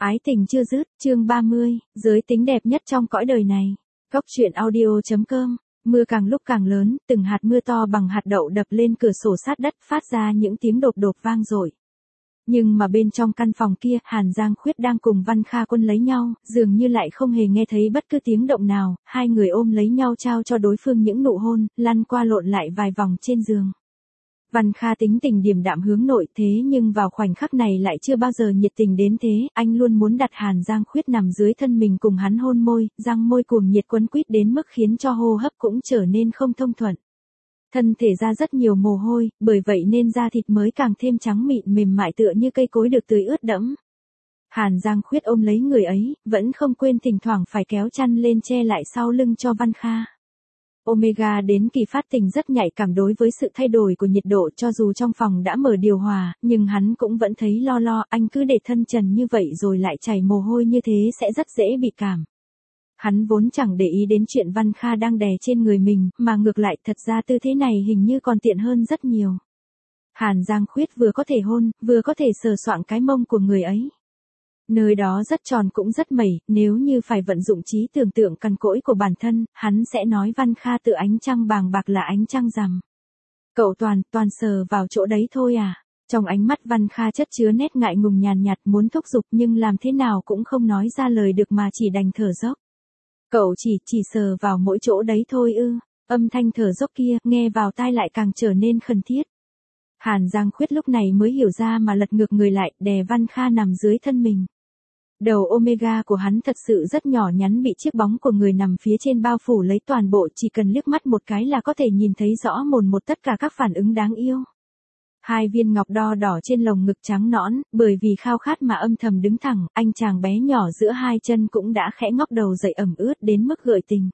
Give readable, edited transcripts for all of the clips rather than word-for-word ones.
Ái tình chưa dứt, chương 30, giới tính đẹp nhất trong cõi đời này. Góc truyện audio.com. Mưa càng lúc càng lớn, từng hạt mưa to bằng hạt đậu đập lên cửa sổ sát đất, phát ra những tiếng đột đột vang dội. Nhưng mà bên trong căn phòng kia, Hàn Giang Khuyết đang cùng Văn Kha Quân lấy nhau, dường như lại không hề nghe thấy bất cứ tiếng động nào, hai người ôm lấy nhau trao cho đối phương những nụ hôn, lăn qua lộn lại vài vòng trên giường. Văn Kha tính tình điềm đạm hướng nội, thế nhưng vào khoảnh khắc này lại chưa bao giờ nhiệt tình đến thế, anh luôn muốn đặt Hàn Giang Khuyết nằm dưới thân mình cùng hắn hôn môi, răng môi cuồng nhiệt quấn quýt đến mức khiến cho hô hấp cũng trở nên không thông thuận. Thân thể ra rất nhiều mồ hôi, bởi vậy nên da thịt mới càng thêm trắng mịn mềm mại tựa như cây cối được tưới ướt đẫm. Hàn Giang Khuyết ôm lấy người ấy, vẫn không quên thỉnh thoảng phải kéo chăn lên che lại sau lưng cho Văn Kha. Omega đến kỳ phát tình rất nhạy cảm đối với sự thay đổi của nhiệt độ, cho dù trong phòng đã mở điều hòa, nhưng hắn cũng vẫn thấy lo, anh cứ để thân trần như vậy rồi lại chảy mồ hôi như thế sẽ rất dễ bị cảm. Hắn vốn chẳng để ý đến chuyện Văn Kha đang đè trên người mình, mà ngược lại thật ra tư thế này hình như còn tiện hơn rất nhiều. Hàn Giang Khuyết vừa có thể hôn, vừa có thể sờ soạng cái mông của người ấy. Nơi đó rất tròn cũng rất mẩy, nếu như phải vận dụng trí tưởng tượng cằn cỗi của bản thân, hắn sẽ nói Văn Kha tự ánh trăng bàng bạc là ánh trăng rằm. Cậu toàn sờ vào chỗ đấy thôi à? Trong ánh mắt Văn Kha chất chứa nét ngại ngùng nhàn nhạt muốn thúc giục nhưng làm thế nào cũng không nói ra lời được mà chỉ đành thở dốc. Cậu chỉ sờ vào mỗi chỗ đấy thôi ư? Âm thanh thở dốc kia nghe vào tai lại càng trở nên khẩn thiết. Hàn Giang Khuyết lúc này mới hiểu ra mà lật ngược người lại, đè Văn Kha nằm dưới thân mình. Đầu Omega của hắn thật sự rất nhỏ nhắn, bị chiếc bóng của người nằm phía trên bao phủ lấy toàn bộ, chỉ cần liếc mắt một cái là có thể nhìn thấy rõ mồn một tất cả các phản ứng đáng yêu. Hai viên ngọc đo đỏ trên lồng ngực trắng nõn, bởi vì khao khát mà âm thầm đứng thẳng, anh chàng bé nhỏ giữa hai chân cũng đã khẽ ngóc đầu dậy ẩm ướt đến mức gợi tình.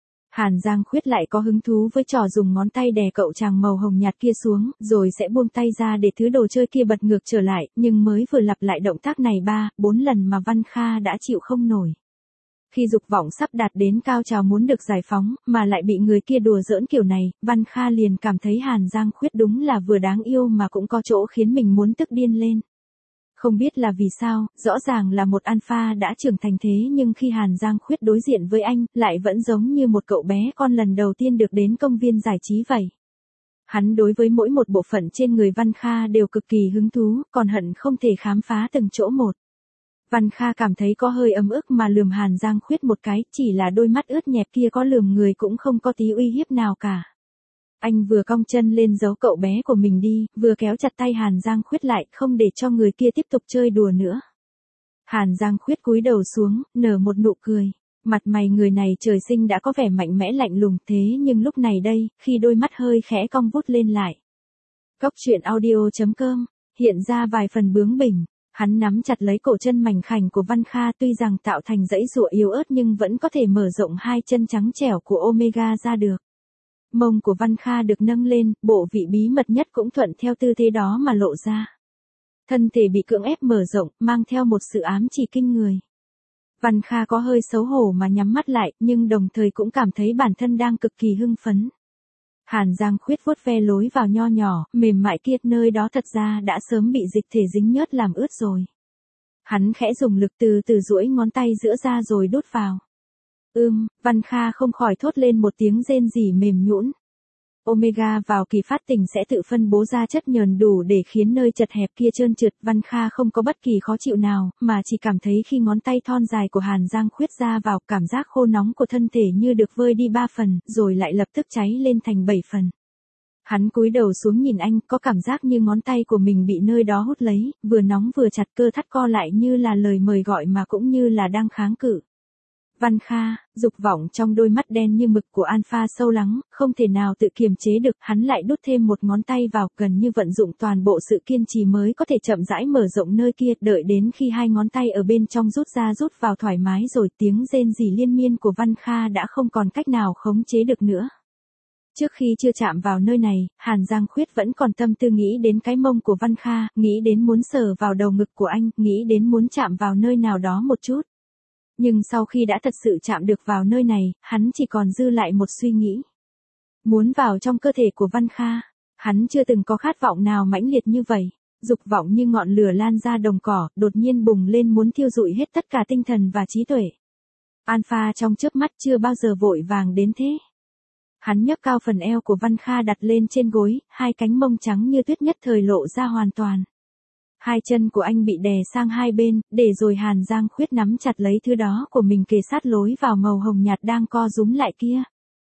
Hàn Giang Khuyết lại có hứng thú với trò dùng ngón tay đè cậu chàng màu hồng nhạt kia xuống, rồi sẽ buông tay ra để thứ đồ chơi kia bật ngược trở lại, nhưng mới vừa lặp lại động tác này 3-4 lần mà Văn Kha đã chịu không nổi. Khi dục vọng sắp đạt đến cao trào muốn được giải phóng, mà lại bị người kia đùa giỡn kiểu này, Văn Kha liền cảm thấy Hàn Giang Khuyết đúng là vừa đáng yêu mà cũng có chỗ khiến mình muốn tức điên lên. Không biết là vì sao, rõ ràng là một alpha đã trưởng thành thế nhưng khi Hàn Giang Khuyết đối diện với anh, lại vẫn giống như một cậu bé con lần đầu tiên được đến công viên giải trí vậy. Hắn đối với mỗi một bộ phận trên người Văn Kha đều cực kỳ hứng thú, còn hận không thể khám phá từng chỗ một. Văn Kha cảm thấy có hơi ấm ức mà lườm Hàn Giang Khuyết một cái, chỉ là đôi mắt ướt nhẹp kia có lườm người cũng không có tí uy hiếp nào cả. Anh vừa cong chân lên giấu cậu bé của mình đi, vừa kéo chặt tay Hàn Giang Khuyết lại, không để cho người kia tiếp tục chơi đùa nữa. Hàn Giang Khuyết cúi đầu xuống, nở một nụ cười. Mặt mày người này trời sinh đã có vẻ mạnh mẽ lạnh lùng, thế nhưng lúc này đây, khi đôi mắt hơi khẽ cong vút lên lại. Góc truyện audio.com, hiện ra vài phần bướng bỉnh. Hắn nắm chặt lấy cổ chân mảnh khảnh của Văn Kha, tuy rằng tạo thành dãy giụa yếu ớt nhưng vẫn có thể mở rộng hai chân trắng trẻo của Omega ra được. Mông của Văn Kha được nâng lên, bộ vị bí mật nhất cũng thuận theo tư thế đó mà lộ ra. Thân thể bị cưỡng ép mở rộng, mang theo một sự ám chỉ kinh người. Văn Kha có hơi xấu hổ mà nhắm mắt lại, nhưng đồng thời cũng cảm thấy bản thân đang cực kỳ hưng phấn. Hàn Giang Khuyết vuốt ve lối vào nho nhỏ, mềm mại kia, nơi đó thật ra đã sớm bị dịch thể dính nhớt làm ướt rồi. Hắn khẽ dùng lực từ từ duỗi ngón tay giữa ra rồi đút vào. Văn Kha không khỏi thốt lên một tiếng rên rỉ mềm nhũn. Omega vào kỳ phát tình sẽ tự phân bố ra chất nhờn đủ để khiến nơi chật hẹp kia trơn trượt, Văn Kha không có bất kỳ khó chịu nào, mà chỉ cảm thấy khi ngón tay thon dài của Hàn Giang Khuyết ra vào, cảm giác khô nóng của thân thể như được vơi đi 3 phần, rồi lại lập tức cháy lên thành 7 phần. Hắn cúi đầu xuống nhìn anh, có cảm giác như ngón tay của mình bị nơi đó hút lấy, vừa nóng vừa chặt, cơ thắt co lại như là lời mời gọi mà cũng như là đang kháng cự. Văn Kha, dục vọng trong đôi mắt đen như mực của alpha sâu lắng, không thể nào tự kiềm chế được, hắn lại đút thêm một ngón tay vào, gần như vận dụng toàn bộ sự kiên trì mới có thể chậm rãi mở rộng nơi kia, đợi đến khi hai ngón tay ở bên trong rút ra rút vào thoải mái rồi, tiếng rên rỉ liên miên của Văn Kha đã không còn cách nào khống chế được nữa. Trước khi chưa chạm vào nơi này, Hàn Giang Khuyết vẫn còn tâm tư nghĩ đến cái mông của Văn Kha, nghĩ đến muốn sờ vào đầu ngực của anh, nghĩ đến muốn chạm vào nơi nào đó một chút. Nhưng sau khi đã thật sự chạm được vào nơi này, hắn chỉ còn dư lại một suy nghĩ. Muốn vào trong cơ thể của Văn Kha. Hắn chưa từng có khát vọng nào mãnh liệt như vậy. Dục vọng như ngọn lửa lan ra đồng cỏ, đột nhiên bùng lên muốn thiêu rụi hết tất cả tinh thần và trí tuệ. Alpha trong chớp mắt chưa bao giờ vội vàng đến thế. Hắn nhấc cao phần eo của Văn Kha đặt lên trên gối, hai cánh mông trắng như tuyết nhất thời lộ ra hoàn toàn. Hai chân của anh bị đè sang hai bên, để rồi Hàn Giang Khuyết nắm chặt lấy thứ đó của mình kề sát lối vào màu hồng nhạt đang co rúm lại kia.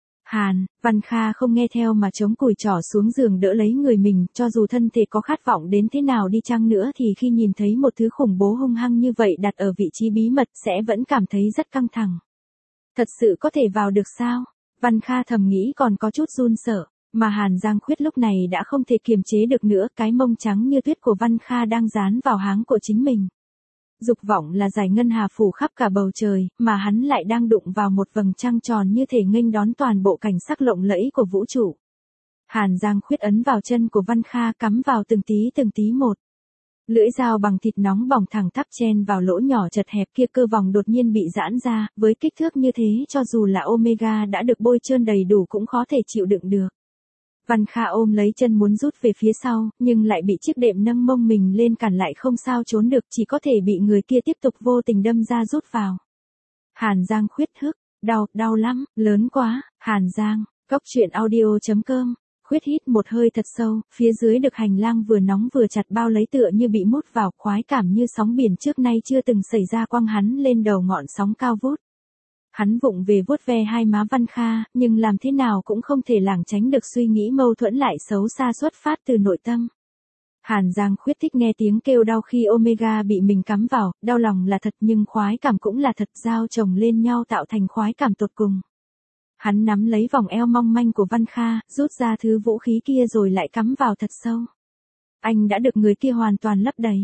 Văn Kha không nghe theo mà chống cùi trỏ xuống giường đỡ lấy người mình, cho dù thân thể có khát vọng đến thế nào đi chăng nữa thì khi nhìn thấy một thứ khủng bố hung hăng như vậy đặt ở vị trí bí mật sẽ vẫn cảm thấy rất căng thẳng. Thật sự có thể vào được sao? Văn Kha thầm nghĩ còn có chút run sợ, mà Hàn Giang Khuyết lúc này đã không thể kiềm chế được nữa, cái mông trắng như tuyết của Văn Kha đang dán vào háng của chính mình. Dục vọng là dải ngân hà phủ khắp cả bầu trời, mà hắn lại đang đụng vào một vầng trăng tròn như thể nghênh đón toàn bộ cảnh sắc lộng lẫy của vũ trụ. Hàn Giang Khuyết ấn vào chân của Văn Kha cắm vào từng tí một. Lưỡi dao bằng thịt nóng bỏng thẳng tắp chen vào lỗ nhỏ chật hẹp kia, cơ vòng đột nhiên bị giãn ra, với kích thước như thế cho dù là Omega đã được bôi trơn đầy đủ cũng khó thể chịu đựng được. Văn Kha ôm lấy chân muốn rút về phía sau, nhưng lại bị chiếc đệm nâng mông mình lên cản lại, không sao trốn được, chỉ có thể bị người kia tiếp tục vô tình đâm ra rút vào. Hàn Giang Khuyết hức, đau lắm, lớn quá. Hàn Giang, Goctruyện.audio.com. Khuyết hít một hơi thật sâu, phía dưới được hành lang vừa nóng vừa chặt bao lấy tựa như bị mút vào, khoái cảm như sóng biển trước nay chưa từng xảy ra quăng hắn lên đầu ngọn sóng cao vút. Hắn vụng về vuốt ve hai má Văn Kha, nhưng làm thế nào cũng không thể lảng tránh được suy nghĩ mâu thuẫn lại xấu xa xuất phát từ nội tâm. Hàn Giang Khuyết thích nghe tiếng kêu đau khi Omega bị mình cắm vào, đau lòng là thật nhưng khoái cảm cũng là thật, giao chồng lên nhau tạo thành khoái cảm tột cùng. Hắn nắm lấy vòng eo mong manh của Văn Kha, rút ra thứ vũ khí kia rồi lại cắm vào thật sâu. Anh đã được người kia hoàn toàn lấp đầy.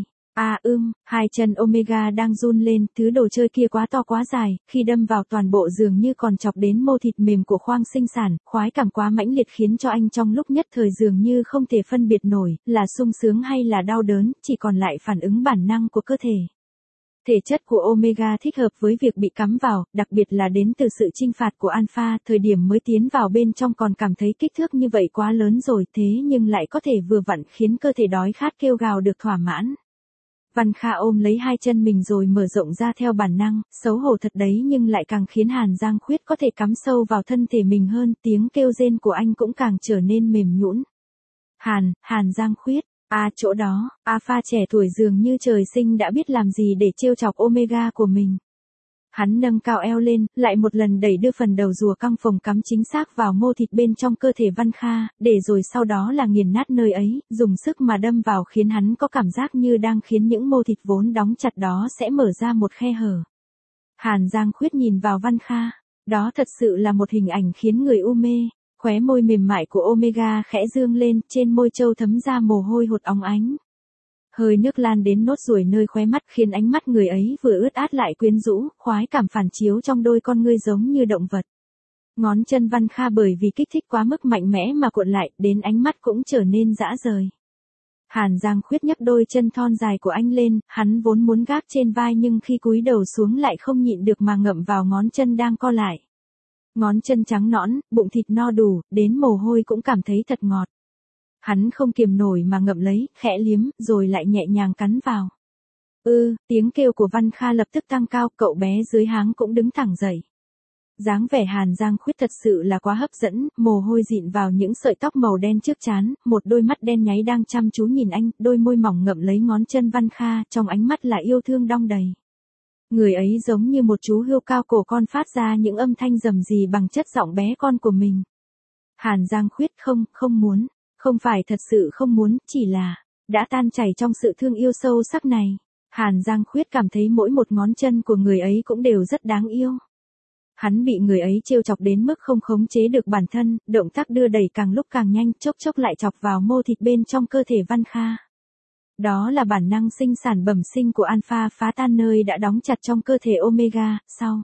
Hai chân Omega đang run lên, thứ đồ chơi kia quá to quá dài, khi đâm vào toàn bộ dường như còn chọc đến mô thịt mềm của khoang sinh sản, khoái cảm quá mãnh liệt khiến cho anh trong lúc nhất thời dường như không thể phân biệt nổi, là sung sướng hay là đau đớn, chỉ còn lại phản ứng bản năng của cơ thể. Thể chất của Omega thích hợp với việc bị cắm vào, đặc biệt là đến từ sự chinh phạt của Alpha, thời điểm mới tiến vào bên trong còn cảm thấy kích thước như vậy quá lớn rồi, thế nhưng lại có thể vừa vặn khiến cơ thể đói khát kêu gào được thỏa mãn. Văn Kha ôm lấy hai chân mình rồi mở rộng ra theo bản năng, xấu hổ thật đấy nhưng lại càng khiến Hàn Giang Khuyết có thể cắm sâu vào thân thể mình hơn, tiếng kêu rên của anh cũng càng trở nên mềm nhũn. Hàn Giang Khuyết, chỗ đó, Alpha trẻ tuổi dường như trời sinh đã biết làm gì để trêu chọc Omega của mình. Hắn nâng cao eo lên, lại một lần đẩy đưa phần đầu rùa căng phồng cắm chính xác vào mô thịt bên trong cơ thể Văn Kha, để rồi sau đó là nghiền nát nơi ấy, dùng sức mà đâm vào khiến hắn có cảm giác như đang khiến những mô thịt vốn đóng chặt đó sẽ mở ra một khe hở. Hàn Giang Khuyết nhìn vào Văn Kha, đó thật sự là một hình ảnh khiến người u mê, khóe môi mềm mại của Omega khẽ dương lên, trên môi trâu thấm ra mồ hôi hột óng ánh. Hơi nước lan đến nốt ruồi nơi khóe mắt khiến ánh mắt người ấy vừa ướt át lại quyến rũ, khoái cảm phản chiếu trong đôi con ngươi giống như động vật. Ngón chân Văn Kha bởi vì kích thích quá mức mạnh mẽ mà cuộn lại, đến ánh mắt cũng trở nên dã rời. Hàn Giang Khuyết nhấc đôi chân thon dài của anh lên, hắn vốn muốn gác trên vai nhưng khi cúi đầu xuống lại không nhịn được mà ngậm vào ngón chân đang co lại. Ngón chân trắng nõn, bụng thịt no đủ, đến mồ hôi cũng cảm thấy thật ngọt. Hắn không kiềm nổi mà ngậm lấy, khẽ liếm, rồi lại nhẹ nhàng cắn vào. Tiếng kêu của Văn Kha lập tức tăng cao, cậu bé dưới háng cũng đứng thẳng dậy. Dáng vẻ Hàn Giang Khuyết thật sự là quá hấp dẫn, mồ hôi dịn vào những sợi tóc màu đen trước trán, một đôi mắt đen nháy đang chăm chú nhìn anh, đôi môi mỏng ngậm lấy ngón chân Văn Kha, trong ánh mắt là yêu thương đong đầy. Người ấy giống như một chú hươu cao cổ con phát ra những âm thanh rầm rì bằng chất giọng bé con của mình. Hàn Giang Khuyết không muốn. Không phải thật sự không muốn, chỉ là đã tan chảy trong sự thương yêu sâu sắc này. Hàn Giang Khuyết cảm thấy mỗi một ngón chân của người ấy cũng đều rất đáng yêu. Hắn bị người ấy trêu chọc đến mức không khống chế được bản thân, động tác đưa đẩy càng lúc càng nhanh, chốc chốc lại chọc vào mô thịt bên trong cơ thể Văn Kha. Đó là bản năng sinh sản bẩm sinh của Alpha phá tan nơi đã đóng chặt trong cơ thể Omega, sau.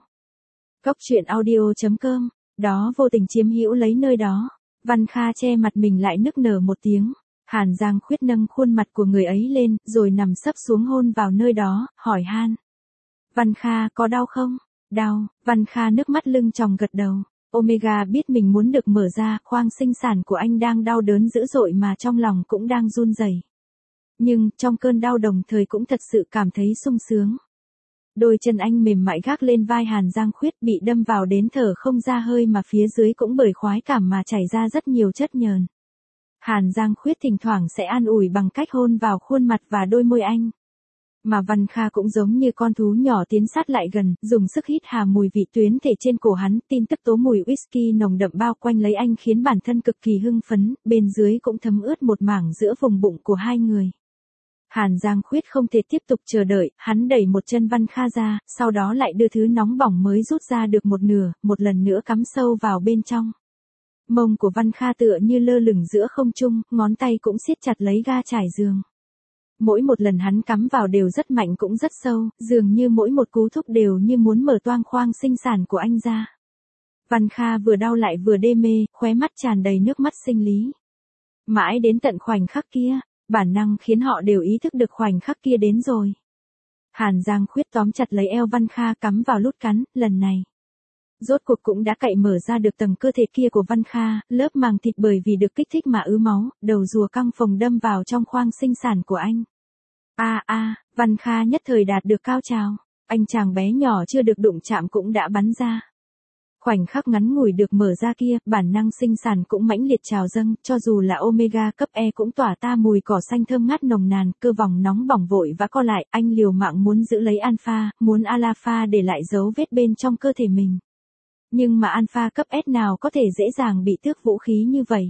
Goctruyện.audio.com, đó vô tình chiếm hữu lấy nơi đó. Văn Kha che mặt mình lại nức nở một tiếng. Hàn Giang Khuyết nâng khuôn mặt của người ấy lên, rồi nằm sấp xuống hôn vào nơi đó, hỏi han. Văn Kha có đau không? Đau. Văn Kha nước mắt lưng tròng gật đầu. Omega biết mình muốn được mở ra, khoang sinh sản của anh đang đau đớn dữ dội mà trong lòng cũng đang run rẩy. Nhưng, trong cơn đau đồng thời cũng thật sự cảm thấy sung sướng. Đôi chân anh mềm mại gác lên vai Hàn Giang Khuyết bị đâm vào đến thở không ra hơi mà phía dưới cũng bởi khoái cảm mà chảy ra rất nhiều chất nhờn. Hàn Giang Khuyết thỉnh thoảng sẽ an ủi bằng cách hôn vào khuôn mặt và đôi môi anh. Mà Văn Kha cũng giống như con thú nhỏ tiến sát lại gần, dùng sức hít hà mùi vị tuyến thể trên cổ hắn, tin tức tố mùi whisky nồng đậm bao quanh lấy anh khiến bản thân cực kỳ hưng phấn, bên dưới cũng thấm ướt một mảng giữa vùng bụng của hai người. Hàn Giang Khuyết không thể tiếp tục chờ đợi, hắn đẩy một chân Văn Kha ra, sau đó lại đưa thứ nóng bỏng mới rút ra được một nửa, một lần nữa cắm sâu vào bên trong. Mông của Văn Kha tựa như lơ lửng giữa không trung, ngón tay cũng siết chặt lấy ga trải giường. Mỗi một lần hắn cắm vào đều rất mạnh cũng rất sâu, dường như mỗi một cú thúc đều như muốn mở toang khoang sinh sản của anh ra. Văn Kha vừa đau lại vừa đê mê, khóe mắt tràn đầy nước mắt sinh lý. Mãi đến tận khoảnh khắc kia, bản năng khiến họ đều ý thức được khoảnh khắc kia đến rồi. Hàn Giang Khuyết tóm chặt lấy eo Văn Kha cắm vào lút cắn, lần này. Rốt cuộc cũng đã cậy mở ra được tầng cơ thể kia của Văn Kha, lớp màng thịt bởi vì được kích thích mà ứ máu, đầu rùa căng phồng đâm vào trong khoang sinh sản của anh. Văn Kha nhất thời đạt được cao trào, anh chàng bé nhỏ chưa được đụng chạm cũng đã bắn ra. Khoảnh khắc ngắn ngủi được mở ra kia, bản năng sinh sản cũng mãnh liệt trào dâng, cho dù là Omega cấp E cũng tỏa ta mùi cỏ xanh thơm ngát nồng nàn, cơ vòng nóng bỏng vội vã co lại, anh liều mạng muốn giữ lấy Alpha, muốn Alpha để lại dấu vết bên trong cơ thể mình. Nhưng mà Alpha cấp S nào có thể dễ dàng bị tước vũ khí như vậy.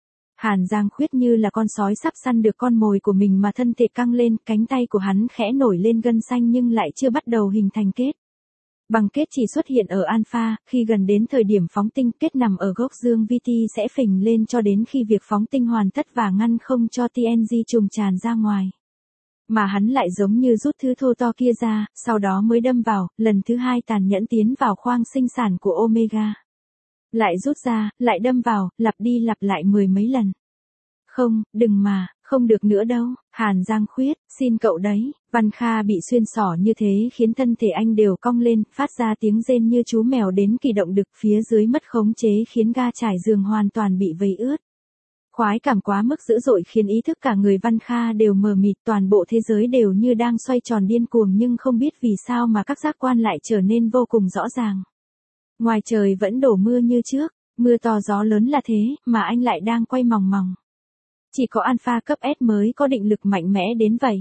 Hàn Giang Khuyết như là con sói sắp săn được con mồi của mình mà thân thể căng lên, cánh tay của hắn khẽ nổi lên gân xanh nhưng lại chưa bắt đầu hình thành kết. Bằng kết chỉ xuất hiện ở Alpha, khi gần đến thời điểm phóng tinh, kết nằm ở gốc dương VT sẽ phình lên cho đến khi việc phóng tinh hoàn tất và ngăn không cho TNG trùng tràn ra ngoài. Mà hắn lại giống như rút thứ thô to kia ra, sau đó mới đâm vào, lần thứ hai tàn nhẫn tiến vào khoang sinh sản của Omega. Lại rút ra, lại đâm vào, lặp đi lặp lại mười mấy lần. Không, đừng mà, không được nữa đâu, Hàn Giang Khuyết, xin cậu đấy. Văn Kha bị xuyên xỏ như thế khiến thân thể anh đều cong lên, phát ra tiếng rên như chú mèo đến kỳ động đực, phía dưới mất khống chế khiến ga trải giường hoàn toàn bị vây ướt. Khoái cảm quá mức dữ dội khiến ý thức cả người Văn Kha đều mờ mịt, toàn bộ thế giới đều như đang xoay tròn điên cuồng nhưng không biết vì sao mà các giác quan lại trở nên vô cùng rõ ràng. Ngoài trời vẫn đổ mưa như trước, mưa to gió lớn là thế, mà anh lại đang quay mòng mòng. Chỉ có Alpha cấp S mới có định lực mạnh mẽ đến vậy.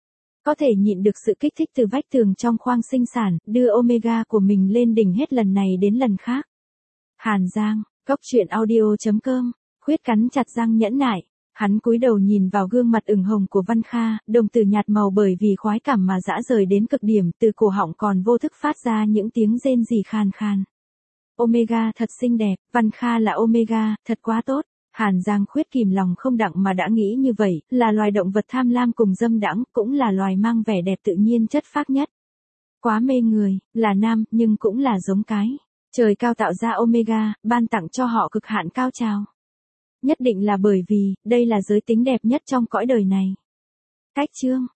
Có thể nhịn được sự kích thích từ vách tường trong khoang sinh sản, đưa Omega của mình lên đỉnh hết lần này đến lần khác. Hàn Giang, Cốc.audio.com, Khuyết cắn chặt răng nhẫn nại. Hắn cúi đầu nhìn vào gương mặt ửng hồng của Văn Kha, đồng tử nhạt màu bởi vì khoái cảm mà dã rời đến cực điểm, từ cổ họng còn vô thức phát ra những tiếng rên rỉ khàn khàn. Omega thật xinh đẹp, Văn Kha là Omega, thật quá tốt. Hàn Giang Khuyết kìm lòng không đặng mà đã nghĩ như vậy, là loài động vật tham lam cùng dâm đãng, cũng là loài mang vẻ đẹp tự nhiên chất phác nhất. Quá mê người, là nam, nhưng cũng là giống cái. Trời cao tạo ra Omega, ban tặng cho họ cực hạn cao trào. Nhất định là bởi vì, đây là giới tính đẹp nhất trong cõi đời này. Cách chương